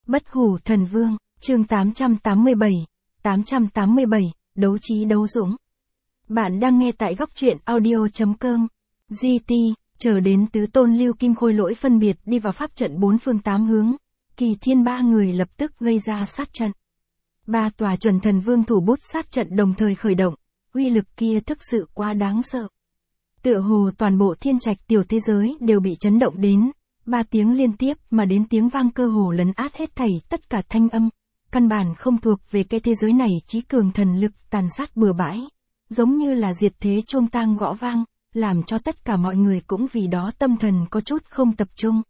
Bất hủ thần vương, chương 887, đấu trí đấu dũng. Bạn đang nghe tại góc truyện audio.com. GT, chờ đến tứ tôn lưu kim khôi lỗi phân biệt đi vào pháp trận bốn phương tám hướng. Kỳ Thiên ba người lập tức gây ra sát trận. Ba tòa chuẩn thần vương thủ bút sát trận đồng thời khởi động, uy lực kia thực sự quá đáng sợ. Tựa hồ toàn bộ thiên trạch tiểu thế giới đều bị chấn động đến. 3 tiếng liên tiếp mà đến tiếng vang cơ hồ lấn át hết thảy tất cả thanh âm, căn bản không thuộc về cái thế giới này chí cường thần lực tàn sát bừa bãi, giống như là diệt thế chuông tang gõ vang, làm cho tất cả mọi người cũng vì đó tâm thần có chút không tập trung.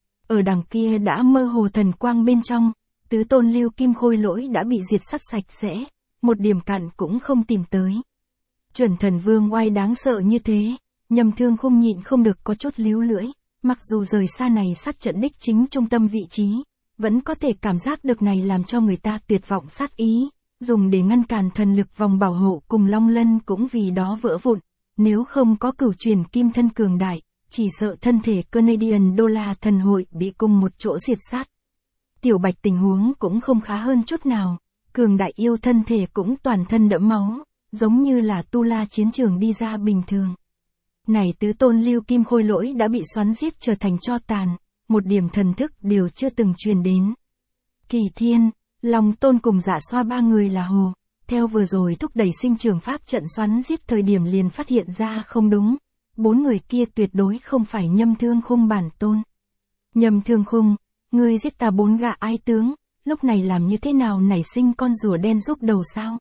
Ở đằng kia đã mơ hồ thần quang bên trong, tứ tôn lưu kim khôi lỗi đã bị diệt sát sạch sẽ, một điểm cặn cũng không tìm tới. Chuẩn thần vương oai đáng sợ như thế, Nhâm Thương Khung nhịn không được có chút líu lưỡi. Mặc dù rời xa này sát trận đích chính trung tâm vị trí, vẫn có thể cảm giác được này làm cho người ta tuyệt vọng sát ý, dùng để ngăn cản thần lực vòng bảo hộ cùng Long Lân cũng vì đó vỡ vụn, nếu không có cửu truyền kim thân cường đại, chỉ sợ thân thể Canadian Đô La thần hội bị cùng một chỗ diệt sát. Tiểu Bạch tình huống cũng không khá hơn chút nào, cường đại yêu thân thể cũng toàn thân đẫm máu, giống như là tu la chiến trường đi ra bình thường. Này tứ tôn lưu kim khôi lỗi đã bị xoắn giết trở thành tro tàn, một điểm thần thức đều chưa từng truyền đến. Kỳ Thiên, Long Tôn cùng Dạ Xoa ba người là hồ, theo vừa rồi thúc đẩy sinh trường pháp trận xoắn giết thời điểm liền phát hiện ra không đúng, 4 người kia tuyệt đối không phải Nhâm Thương Khung bản tôn. Nhâm Thương Khung, ngươi giết ta 4 gã ái tướng, lúc này làm như thế nào nảy sinh con rùa đen giúp đầu sao?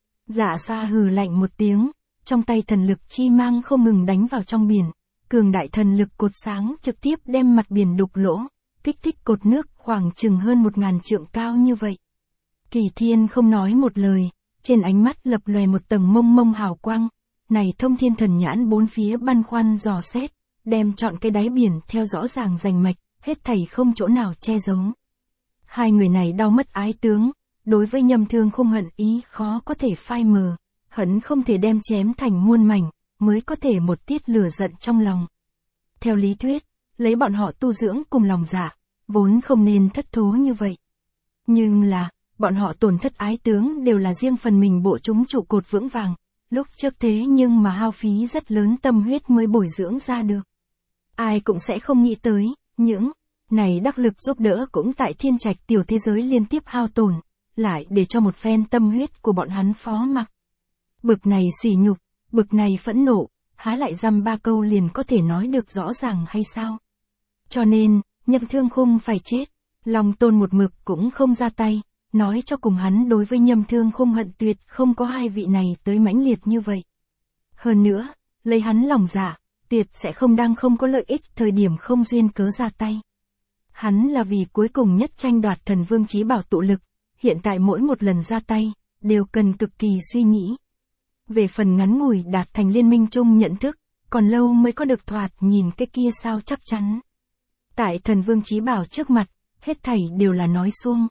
Dạ Xoa hừ lạnh một tiếng. Trong tay thần lực chi mang không ngừng đánh vào trong biển, cường đại thần lực cột sáng trực tiếp đem mặt biển đục lỗ, kích thích cột nước khoảng chừng hơn 1000 trượng cao như vậy. Kỳ Thiên không nói một lời, trên ánh mắt lập lòe một tầng mông mông hào quang, này thông thiên thần nhãn bốn phía băn khoăn dò xét, đem trọn cái đáy biển theo rõ ràng rành mạch, hết thảy không chỗ nào che giấu. Hai người này đau mất ái tướng, đối với Nhâm Thương Khung hận ý khó có thể phai mờ. Hận không thể đem chém thành muôn mảnh, mới có thể một tiết lửa giận trong lòng. Theo lý thuyết, lấy bọn họ tu dưỡng cùng lòng dạ, vốn không nên thất thố như vậy. Nhưng là, bọn họ tổn thất ái tướng đều là riêng phần mình bộ chúng trụ cột vững vàng, lúc trước thế nhưng mà hao phí rất lớn tâm huyết mới bồi dưỡng ra được. Ai cũng sẽ không nghĩ tới, những này đắc lực giúp đỡ cũng tại thiên trạch tiểu thế giới liên tiếp hao tổn, lại để cho một phen tâm huyết của bọn hắn phó mặc. Bực này sỉ nhục, bực này phẫn nộ, há lại dăm ba câu liền có thể nói được rõ ràng hay sao? Cho nên, Nhâm Thương Khung phải chết, Long Tôn một mực cũng không ra tay, nói cho cùng hắn đối với Nhâm Thương Khung hận tuyệt không có hai vị này tới mãnh liệt như vậy. Hơn nữa, lấy hắn lòng dạ, tuyệt sẽ không đang không có lợi ích thời điểm không duyên cớ ra tay. Hắn là vì cuối cùng nhất tranh đoạt thần vương chí bảo tụ lực, hiện tại mỗi một lần ra tay, đều cần cực kỳ suy nghĩ. Về phần ngắn ngủi đạt thành liên minh chung nhận thức, còn lâu mới có được thoạt nhìn cái kia sao chắc chắn. Tại thần vương chí bảo trước mặt, hết thảy đều là nói suông.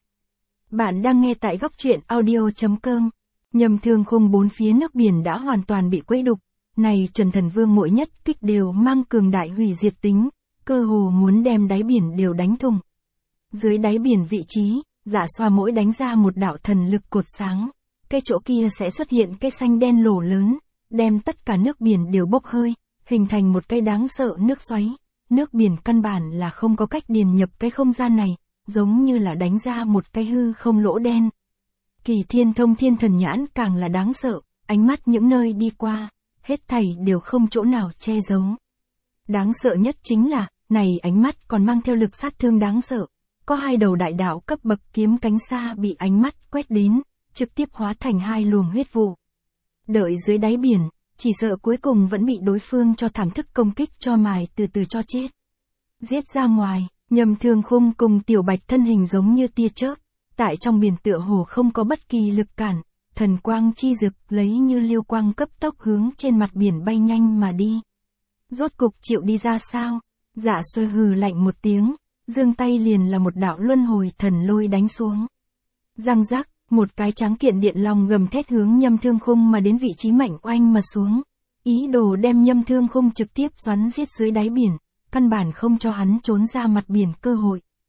Bạn đang nghe tại góc truyện audio.com. Nhâm Thương Khung bốn phía nước biển đã hoàn toàn bị quấy đục, này chuẩn thần vương mỗi nhất kích đều mang cường đại hủy diệt tính, cơ hồ muốn đem đáy biển đều đánh thủng. Dưới đáy biển vị trí, Dạ Xoa mỗi đánh ra một đạo thần lực cột sáng. Cái chỗ kia sẽ xuất hiện cái xanh đen lỗ lớn, đem tất cả nước biển đều bốc hơi, hình thành một cái đáng sợ nước xoáy. Nước biển căn bản là không có cách điền nhập cái không gian này, giống như là đánh ra một cái hư không lỗ đen. Kỳ Thiên thông thiên thần nhãn càng là đáng sợ, ánh mắt những nơi đi qua, hết thảy đều không chỗ nào che giấu. Đáng sợ nhất chính là, này ánh mắt còn mang theo lực sát thương đáng sợ. Có 2 đầu đại đạo cấp bậc kiếm cánh xa bị ánh mắt quét đến, trực tiếp hóa thành 2 luồng huyết vụ. Đợi dưới đáy biển, chỉ sợ cuối cùng vẫn bị đối phương cho thảm thức công kích cho mài từ từ cho chết. Giết ra ngoài, Nhâm Thương Khung cùng Tiểu Bạch thân hình giống như tia chớp, tại trong biển tựa hồ không có bất kỳ lực cản, thần quang chi rực lấy như liêu quang cấp tốc hướng trên mặt biển bay nhanh mà đi. Rốt cục chịu đi ra sao? Dạ Xoa hừ lạnh một tiếng, giương tay liền là một đạo luân hồi thần lôi đánh xuống. Răng rắc. Một cái tráng kiện điện long gầm thét hướng Nhâm Thương Khung mà đến vị trí mạnh oanh mà xuống. Ý đồ đem Nhâm Thương Khung trực tiếp xoắn giết dưới đáy biển, căn bản không cho hắn trốn ra mặt biển cơ hội.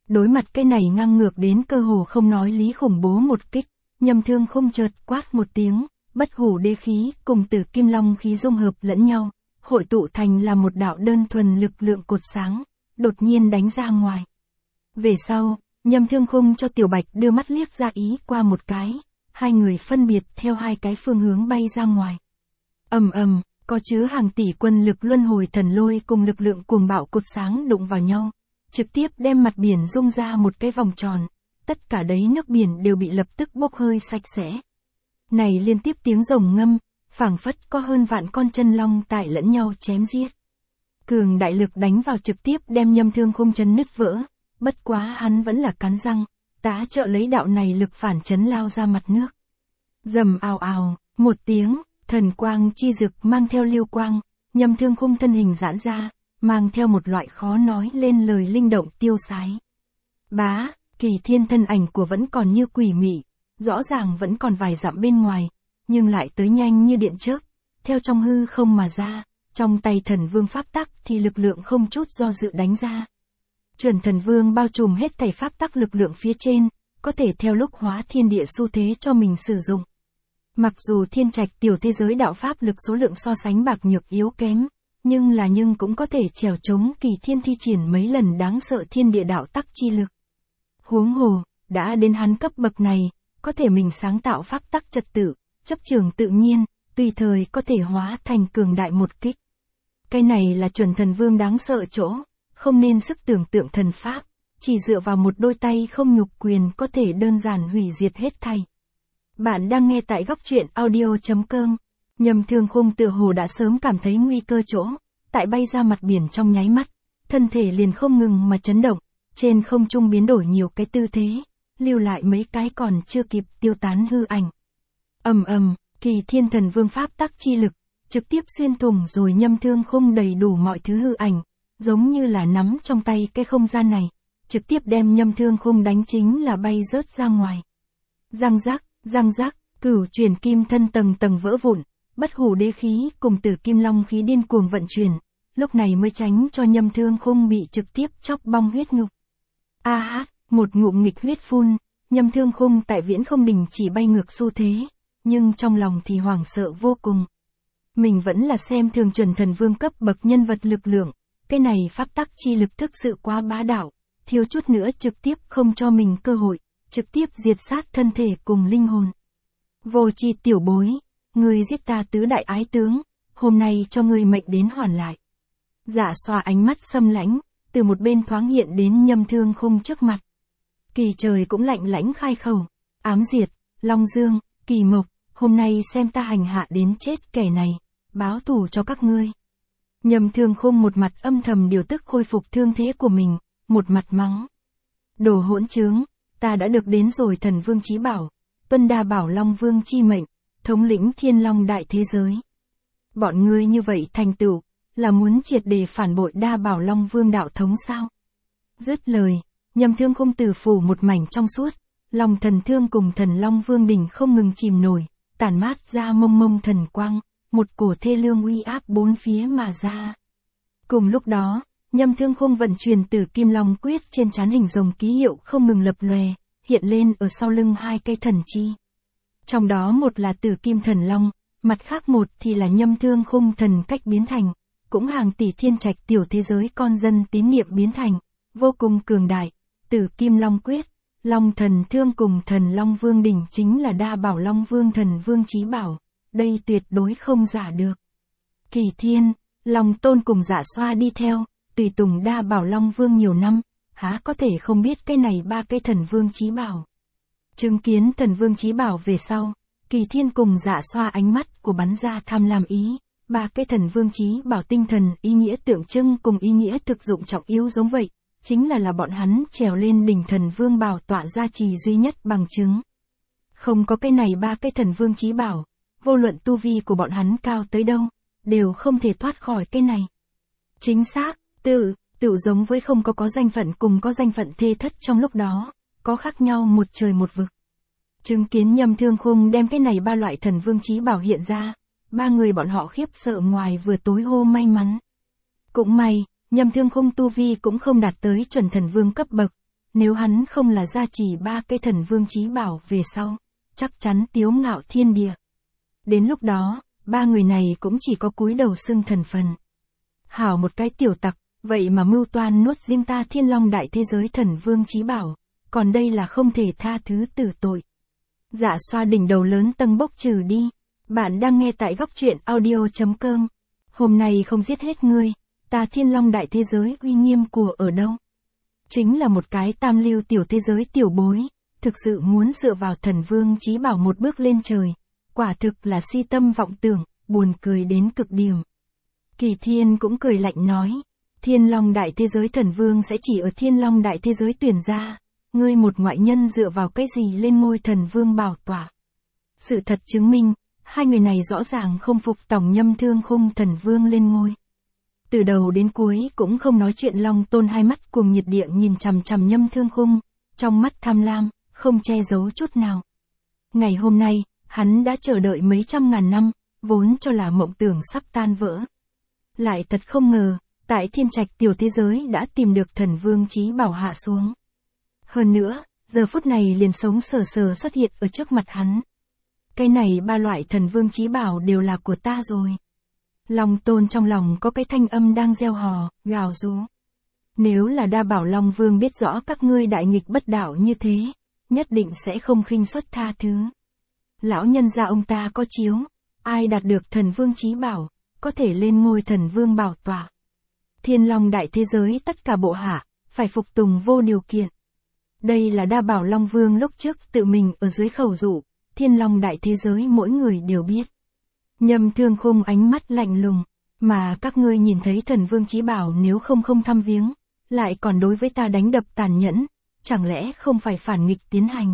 Đối mặt cái này ngang ngược đến cơ hồ không nói lý khủng bố một kích, Nhâm Thương Khung chợt quát một tiếng, bất hủ đế khí cùng Tử Kim Long khí dung hợp lẫn nhau, hội tụ thành là một đạo đơn thuần lực lượng cột sáng, đột nhiên đánh ra ngoài. Về sau, Nhâm Thương Khung cho Tiểu Bạch đưa mắt liếc ra ý qua một cái, hai người phân biệt theo hai cái phương hướng bay ra ngoài. Ầm ầm, có chứa hàng tỷ quân lực luân hồi thần lôi cùng lực lượng cuồng bạo cột sáng đụng vào nhau, trực tiếp đem mặt biển rung ra một cái vòng tròn, tất cả đấy nước biển đều bị lập tức bốc hơi sạch sẽ. Này liên tiếp tiếng rồng ngâm, phảng phất có hơn vạn con chân long tại lẫn nhau chém giết. Cường đại lực đánh vào trực tiếp đem Nhâm Thương Khung chân nứt vỡ, bất quá hắn vẫn là cắn răng, tá trợ lấy đạo này lực phản chấn lao ra mặt nước. Rầm ào ào, một tiếng, thần quang chi rực mang theo lưu quang, Nhâm Thương Khung thân hình giãn ra, mang theo một loại khó nói lên lời linh động tiêu sái. Bá, Kỳ Thiên thân ảnh của vẫn còn như quỷ mị, rõ ràng vẫn còn vài dặm bên ngoài, nhưng lại tới nhanh như điện chớp, theo trong hư không mà ra, trong tay Thần Vương pháp tắc thì lực lượng không chút do dự đánh ra. Chuẩn Thần Vương bao trùm hết thảy pháp tắc lực lượng phía trên, có thể theo lúc hóa thiên địa xu thế cho mình sử dụng. Mặc dù thiên trạch tiểu thế giới đạo pháp lực số lượng so sánh bạc nhược yếu kém, nhưng cũng có thể trèo chống Kỳ Thiên thi triển mấy lần đáng sợ thiên địa đạo tắc chi lực. Huống hồ, đã đến hắn cấp bậc này, có thể mình sáng tạo pháp tắc trật tự, chấp trường tự nhiên, tùy thời có thể hóa thành cường đại một kích. Cái này là Chuẩn Thần Vương đáng sợ chỗ, không nên sức tưởng tượng thần pháp, chỉ dựa vào một đôi tay không nhục quyền có thể đơn giản hủy diệt hết thảy. Bạn đang nghe tại góc truyện audio.com. Nhâm Thương Khung tựa hồ đã sớm cảm thấy nguy cơ chỗ, tại bay ra mặt biển trong nháy mắt, thân thể liền không ngừng mà chấn động, trên không trung biến đổi nhiều cái tư thế, lưu lại mấy cái còn chưa kịp tiêu tán hư ảnh. Ầm ầm, Kỳ Thiên Thần Vương pháp tắc chi lực, trực tiếp xuyên thủng rồi Nhâm Thương Khung đầy đủ mọi thứ hư ảnh, giống như là nắm trong tay cái không gian này, trực tiếp đem Nhâm Thương Khung đánh chính là bay rớt ra ngoài. Răng rắc, cửu chuyển kim thân tầng tầng vỡ vụn, bất hủ đế khí cùng Tử Kim Long khí điên cuồng vận chuyển, lúc này mới tránh cho Nhâm Thương Khung bị trực tiếp chóc bong huyết nhục. Một ngụm nghịch huyết phun, Nhâm Thương Khung tại viễn không đình chỉ bay ngược xu thế, nhưng trong lòng thì hoảng sợ vô cùng. Mình vẫn là xem thường Chuẩn Thần Vương cấp bậc nhân vật lực lượng, cái này pháp tắc chi lực thực sự quá bá đạo, thiếu chút nữa trực tiếp không cho mình cơ hội, trực tiếp diệt sát thân thể cùng linh hồn. Vô tri tiểu bối, ngươi giết ta tứ đại ái tướng, hôm nay cho ngươi mệnh đến hoàn lại. Dạ Xoa ánh mắt xâm lãnh, từ một bên thoáng hiện đến Nhâm Thương Khung trước mặt. Kỳ Trời cũng lạnh lãnh khai khẩu, ám diệt, Long Dương, Kỳ Mộc, hôm nay xem ta hành hạ đến chết kẻ này, báo thù cho các ngươi. Nhâm Thương Khung một mặt âm thầm điều tức khôi phục thương thế của mình, một mặt mắng. Đồ hỗn trướng, ta đã được đến rồi Thần Vương chí bảo, tuân đa bảo Long Vương chi mệnh, thống lĩnh Thiên Long đại thế giới. Bọn ngươi như vậy thành tựu, là muốn triệt để phản bội đa bảo Long Vương đạo thống sao? Dứt lời, Nhâm Thương Khung từ phủ một mảnh trong suốt, Long Thần Thương cùng Thần Long Vương đỉnh không ngừng chìm nổi, tản mát ra mông mông thần quang, một cổ thê lương uy áp bốn phía mà ra. Cùng lúc đó, Nhâm Thương Khung vận chuyển Tử Kim Long quyết trên trán hình rồng ký hiệu không ngừng lập lòe, hiện lên ở sau lưng hai cây thần chi. Trong đó một là Tử Kim Thần Long, mặt khác một thì là Nhâm Thương Khung thần cách biến thành, cũng hàng tỷ thiên trạch tiểu thế giới con dân tín niệm biến thành, vô cùng cường đại. Tử Kim Long quyết, Long Thần Thương cùng Thần Long Vương đỉnh chính là đa bảo Long Vương Thần Vương chí bảo, đây tuyệt đối không giả được. Kỳ Thiên, Long Tôn cùng Dạ Xoa đi theo, tùy tùng đa bảo Long Vương nhiều năm, há có thể không biết cái này ba cây Thần Vương chí bảo. Chứng kiến Thần Vương chí bảo về sau, Kỳ Thiên cùng Dạ Xoa ánh mắt của bắn ra tham lam ý, ba cây Thần Vương chí bảo tinh thần ý nghĩa tượng trưng cùng ý nghĩa thực dụng trọng yếu giống vậy, chính là bọn hắn trèo lên đỉnh Thần Vương bảo tọa gia trì duy nhất bằng chứng. Không có cái này ba cây Thần Vương chí bảo, vô luận tu vi của bọn hắn cao tới đâu, đều không thể thoát khỏi cái này. Chính xác, tự giống với không có danh phận cùng có danh phận thê thất trong lúc đó, có khác nhau một trời một vực. Chứng kiến Nhâm Thương Khung đem cái này ba loại Thần Vương chí bảo hiện ra, ba người bọn họ khiếp sợ ngoài vừa tối hô may mắn. Cũng may, Nhâm Thương Khung tu vi cũng không đạt tới Chuẩn Thần Vương cấp bậc, nếu hắn không là gia trì ba cái thần vương chí bảo về sau, chắc chắn tiếu ngạo thiên địa. Đến lúc đó, ba người này cũng chỉ có cúi đầu xưng thần phần. Hảo một cái tiểu tặc, vậy mà mưu toan nuốt riêng ta Thiên Long đại thế giới thần vương chí bảo, còn đây là không thể tha thứ tử tội. Dạ xoa đỉnh đầu lớn tầng bốc trừ đi. Bạn đang nghe tại góc truyện audio.com. Hôm nay không giết hết ngươi, ta Thiên Long đại thế giới uy nghiêm của ở đâu? Chính là một cái tam lưu tiểu thế giới tiểu bối, thực sự muốn dựa vào thần vương chí bảo một bước lên trời, quả thực là si tâm vọng tưởng, buồn cười đến cực điểm. Kỳ Thiên cũng cười lạnh nói, Thiên Long đại thế giới thần vương sẽ chỉ ở Thiên Long đại thế giới tuyển ra, ngươi một ngoại nhân dựa vào cái gì lên ngôi thần vương bảo tọa? Sự thật chứng minh, hai người này rõ ràng không phục Tổng Nhâm Thương Khung thần vương lên ngôi. Từ đầu đến cuối cũng không nói chuyện. Long Tôn hai mắt cuồng nhiệt địa nhìn chằm chằm Nhâm Thương Khung, trong mắt tham lam, không che giấu chút nào. Ngày hôm nay, hắn đã chờ đợi mấy trăm ngàn năm, vốn cho là mộng tưởng sắp tan vỡ. Lại thật không ngờ, tại Thiên Trạch tiểu thế giới đã tìm được thần vương chí bảo hạ xuống. Hơn nữa, giờ phút này liền sống sờ sờ xuất hiện ở trước mặt hắn. Cái này ba loại thần vương chí bảo đều là của ta rồi. Long Tôn trong lòng có cái thanh âm đang gieo hò, gào rú. Nếu là Đa Bảo Long Vương biết rõ các ngươi đại nghịch bất đạo như thế, nhất định sẽ không khinh suất tha thứ. Lão nhân gia ông ta có chiếu, ai đạt được thần vương chí bảo, có thể lên ngôi thần vương bảo tọa. Thiên Long đại thế giới tất cả bộ hạ, phải phục tùng vô điều kiện. Đây là Đa Bảo Long Vương lúc trước tự mình ở dưới khẩu dụ, Thiên Long đại thế giới mỗi người đều biết. Nhâm Thương Khung ánh mắt lạnh lùng, mà các ngươi nhìn thấy thần vương chí bảo nếu không thăm viếng, lại còn đối với ta đánh đập tàn nhẫn, chẳng lẽ không phải phản nghịch tiến hành.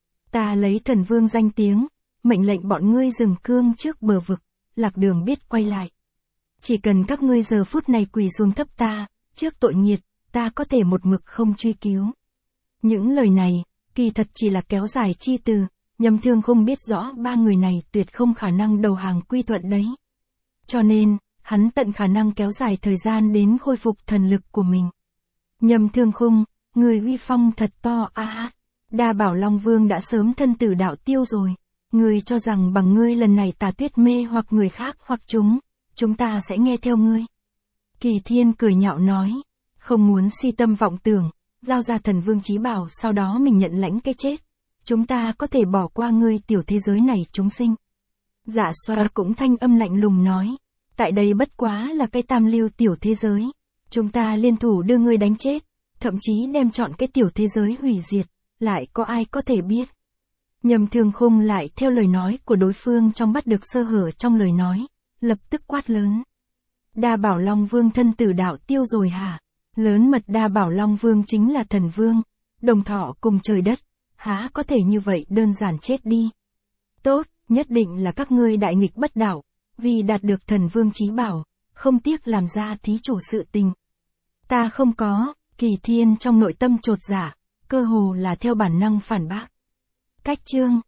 Ta lấy thần vương danh tiếng, mệnh lệnh bọn ngươi dừng cương trước bờ vực, lạc đường biết quay lại. Chỉ cần các ngươi giờ phút này quỳ xuống thấp ta, trước tội nghiệt, ta có thể một mực không truy cứu. Những lời này, kỳ thật chỉ là kéo dài chi từ. Nhâm Thương Khung biết rõ ba người này tuyệt không khả năng đầu hàng quy thuận đấy. Cho nên, hắn tận khả năng kéo dài thời gian đến khôi phục thần lực của mình. Nhâm Thương Khung, người uy phong thật to a. Đa Bảo Long Vương đã sớm thân tử đạo tiêu rồi. Ngươi cho rằng bằng ngươi lần này tà tuyết mê hoặc người khác hoặc chúng ta sẽ nghe theo ngươi. Kỳ Thiên cười nhạo nói, không muốn si tâm vọng tưởng, giao ra thần vương chí bảo sau đó mình nhận lãnh cái chết. Chúng ta có thể bỏ qua ngươi tiểu thế giới này chúng sinh. Dạ xoa cũng thanh âm lạnh lùng nói, tại đây bất quá là cái tam lưu tiểu thế giới. Chúng ta liên thủ đưa ngươi đánh chết, thậm chí đem chọn cái tiểu thế giới hủy diệt, lại có ai có thể biết. Nhâm Thương Khung lại theo lời nói của đối phương trong bắt được sơ hở trong lời nói, lập tức quát lớn. Đa Bảo Long Vương thân tử đạo tiêu rồi hả? Lớn mật Đa Bảo Long Vương chính là thần vương, đồng thọ cùng trời đất. Há có thể như vậy đơn giản chết đi. Tốt, nhất định là các ngươi đại nghịch bất đạo, vì đạt được thần vương chí bảo, không tiếc làm ra thí chủ sự tình. Ta không có, Kỳ Thiên trong nội tâm chột dạ, cơ hồ là theo bản năng phản bác. Cách chương